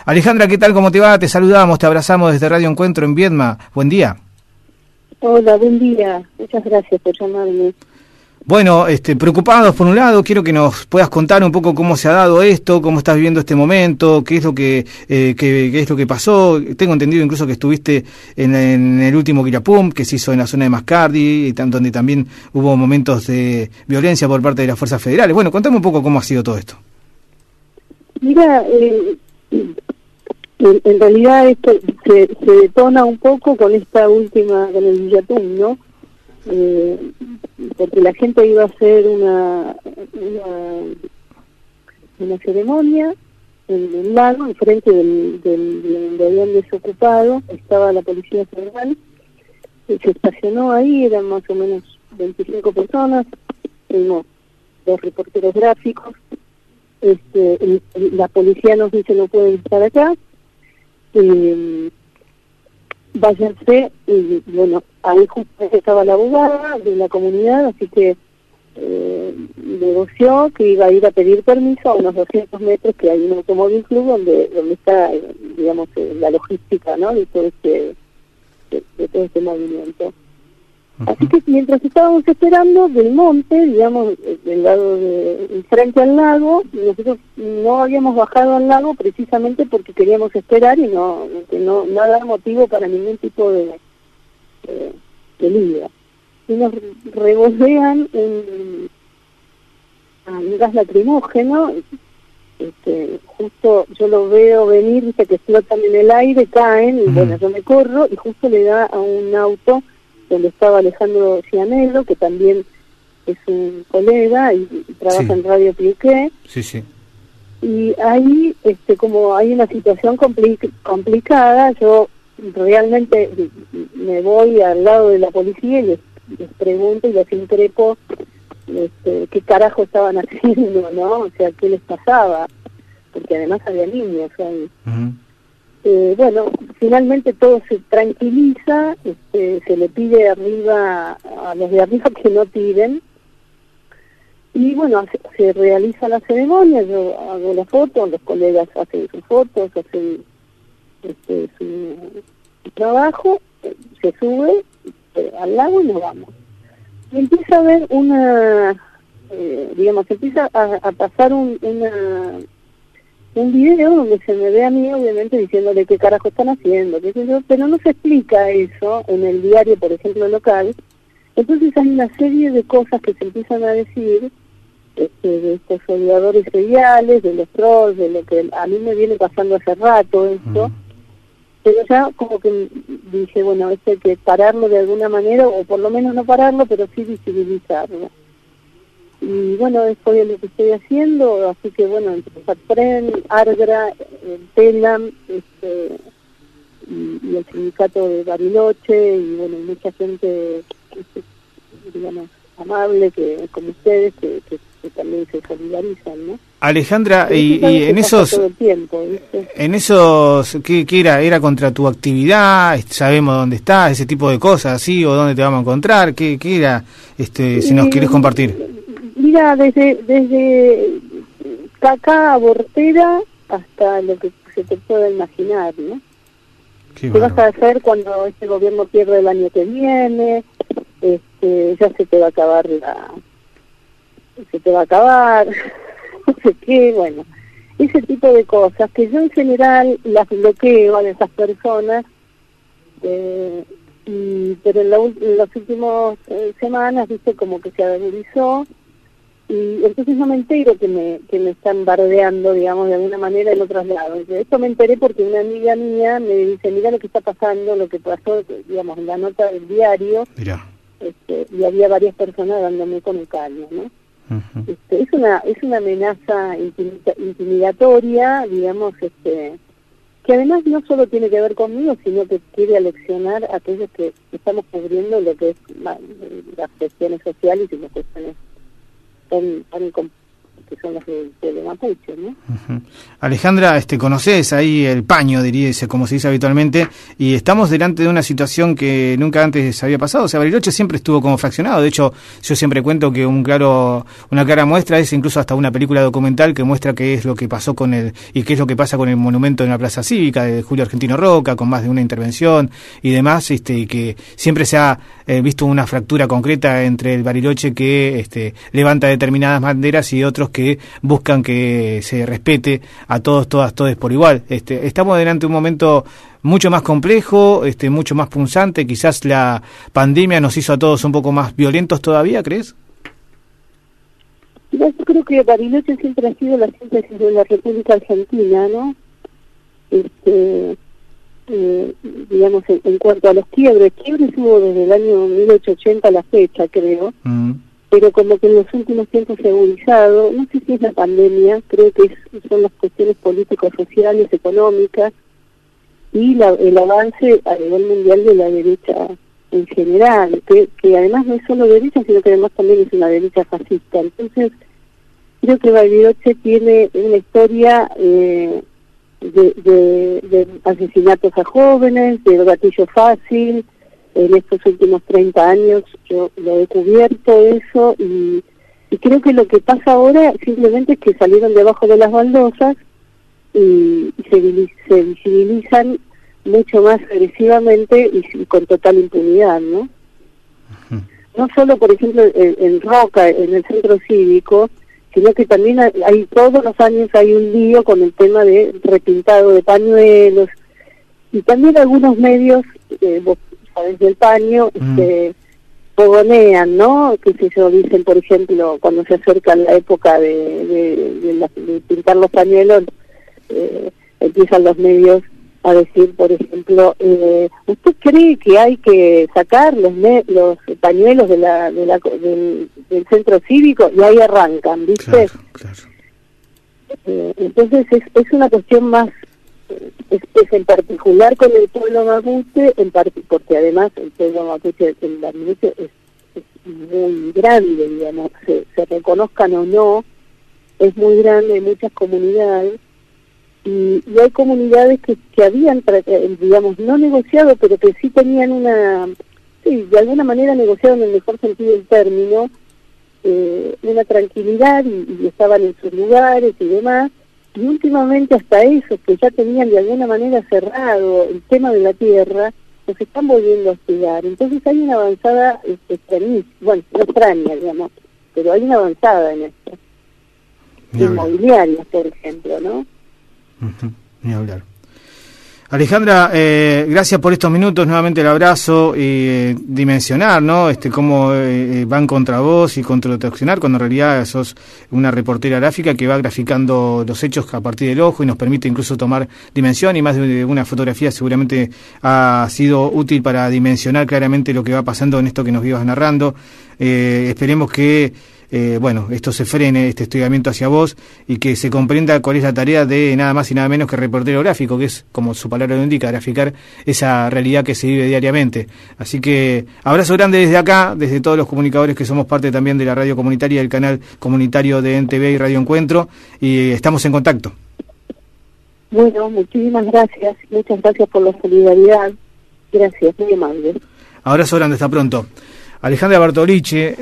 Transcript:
Alejandra, ¿qué tal? ¿Cómo te va? Te saludamos, te abrazamos desde Radio Encuentro en Viedma. Buen día. Hola, buen día. Muchas gracias por llamarme. Bueno, preocupados por un lado, quiero que nos puedas contar un poco cómo se ha dado esto, cómo estás viviendo este momento, qué es lo que qué es lo que pasó. Tengo entendido incluso que estuviste en el último Quirapum, que se hizo en la zona de Mascardi, donde también hubo momentos de violencia por parte de las fuerzas federales. Bueno, contame un poco cómo ha sido todo esto. Mira, en realidad esto se detona un poco con esta última, con el Villapum, ¿no? Porque la gente iba a hacer una ceremonia en el lago, enfrente donde habían desocupado, estaba la Policía Federal, se estacionó ahí, eran más o menos 25 personas, tuvimos 2 reporteros gráficos, la policía nos dice no pueden estar acá, váyanse, y bueno, ahí justo estaba la abogada de la comunidad, así que negoció que iba a ir a pedir permiso a unos 200 metros, que hay un automóvil club donde está, digamos, la logística, ¿no?, de todo este movimiento. Así que mientras estábamos esperando del monte, digamos, del lado frente al lago, nosotros no habíamos bajado al lago precisamente porque queríamos esperar y no dar motivo para ningún tipo de liga. Y nos revolvean un gas lacrimógeno, justo yo lo veo venir, dice que explotan en el aire, caen, y bueno, yo me corro y justo le da a un auto donde estaba Alejandro Cianello, que también es un colega y trabaja en Radio Piqué. Sí, sí. Y ahí, como hay una situación complicada, yo realmente me voy al lado de la policía y les pregunto y les increpo qué carajo estaban haciendo, ¿no? O sea, qué les pasaba, porque además había niños ahí. Bueno, finalmente todo se tranquiliza, se le pide arriba a los de arriba que no tiren, y bueno, se realiza la ceremonia, yo hago la foto, los colegas hacen sus fotos, hacen su trabajo, se sube al lago y nos vamos. Y empieza a haber empieza a pasar un video donde se me ve a mí, obviamente, diciéndole qué carajo están haciendo, qué sé yo, pero no se explica eso en el diario, por ejemplo, local. Entonces hay una serie de cosas que se empiezan a decir, de estos odiadores seriales, de los trolls, de lo que a mí me viene pasando hace rato esto, pero ya como que dije, bueno, esto hay que pararlo de alguna manera, o por lo menos no pararlo, pero sí visibilizarlo. Y bueno, esto es lo que estoy haciendo, así que bueno, entre Satpren, Argra, Telam, y el sindicato de Bariloche, y bueno, mucha gente, digamos, amable, que como ustedes, que también se solidarizan, ¿no? Alejandra, y en esos, todo el tiempo, ¿viste? en esos, ¿qué era? ¿Era contra tu actividad? ¿Sabemos dónde estás? Ese tipo de cosas, ¿sí? ¿O dónde te vamos a encontrar? ¿Qué era? Si nos querés compartir. Mira, desde Cacá a Bortera hasta lo que se te pueda imaginar, ¿no? ¿Qué vas a hacer cuando este gobierno pierde el año que viene? Ya se te va a acabar, no sé qué, bueno, ese tipo de cosas que yo en general las bloqueo a esas personas, pero en las últimas semanas, viste, como que se agudizó, y entonces no me entero que me están bardeando, digamos, de alguna manera en otros lados. De esto me enteré porque una amiga mía me dice, mira lo que está pasando, lo que pasó, digamos, en la nota del diario. Mirá. Y había varias personas dándome con un caño, ¿no? Es una amenaza intimidatoria, digamos, que además no solo tiene que ver conmigo, sino que quiere aleccionar a aquellos que estamos cubriendo lo que es las cuestiones sociales y las cuestiones tan que son los del pueblo mapuche, ¿no? Uh-huh. Alejandra, conocés ahí el paño, diríase, como se dice habitualmente, y estamos delante de una situación que nunca antes había pasado. O sea, Bariloche siempre estuvo como fraccionado. De hecho, yo siempre cuento que una clara muestra es incluso hasta una película documental que muestra qué es lo que pasó y qué es lo que pasa con el monumento en la Plaza Cívica de Julio Argentino Roca, con más de una intervención y demás, y que siempre se ha visto una fractura concreta entre el Bariloche que levanta determinadas banderas y otros que buscan que se respete a todos, todas, todes por igual. Estamos delante de un momento mucho más complejo, mucho más punzante. Quizás la pandemia nos hizo a todos un poco más violentos todavía, ¿crees? Yo creo que Bariloche siempre ha sido la síntesis de la República Argentina, ¿no? Digamos, en cuanto a los quiebres hubo desde el año 1880 a la fecha, creo. Pero como que en los últimos tiempos se ha agudizado, no sé si es la pandemia, creo que son las cuestiones políticas, sociales, económicas, y el avance a nivel mundial de la derecha en general, que además no es solo derecha, sino que además también es una derecha fascista. Entonces, creo que Bariloche tiene una historia de asesinatos a jóvenes, de gatillo fácil. En estos últimos 30 años yo lo he cubierto eso y creo que lo que pasa ahora simplemente es que salieron debajo de las baldosas y se visibilizan mucho más agresivamente y con total impunidad, ¿no? Uh-huh. No solo, por ejemplo, en Roca, en el centro cívico, sino que también hay todos los años hay un lío con el tema de repintado de pañuelos y también algunos medios desde el paño fogonean, ¿no? Que sé yo, dicen, por ejemplo, cuando se acerca la época de pintar los pañuelos, empiezan los medios a decir, por ejemplo, ¿usted cree que hay que sacar los pañuelos del centro cívico? Y ahí arrancan, ¿viste? Claro. Entonces es una cuestión más es en particular con el pueblo mapuche, porque además el pueblo mapuche en Bariloche es muy grande, digamos, se reconozcan o no, es muy grande, hay muchas comunidades, y hay comunidades que habían, digamos, no negociado, pero que sí tenían de alguna manera negociado en el mejor sentido del término, una tranquilidad y estaban en sus lugares y demás. Y últimamente hasta esos que ya tenían de alguna manera cerrado el tema de la tierra, los están volviendo a hostigar. Entonces hay una avanzada extraña, bueno, no extraña, digamos, pero hay una avanzada en esto. Inmobiliarias, por ejemplo, ¿no? Ni hablar. Alejandra, gracias por estos minutos, nuevamente el abrazo y dimensionar, ¿no? Cómo van contra vos y contra tu accionar, cuando en realidad sos una reportera gráfica que va graficando los hechos a partir del ojo y nos permite incluso tomar dimensión, y más de una fotografía seguramente ha sido útil para dimensionar claramente lo que va pasando en esto que nos ibas narrando. Esperemos que esto se frene, este hostigamiento hacia vos, y que se comprenda cuál es la tarea de nada más y nada menos que reportero gráfico, que es, como su palabra lo indica, graficar esa realidad que se vive diariamente. Así que abrazo grande desde acá, desde todos los comunicadores que somos parte también de la radio comunitaria, del canal comunitario de NTV y Radio Encuentro, y estamos en contacto. Bueno, muchísimas gracias, muchas gracias por la solidaridad, gracias, muy amable. Abrazo grande, hasta pronto. Alejandra Bartoliche.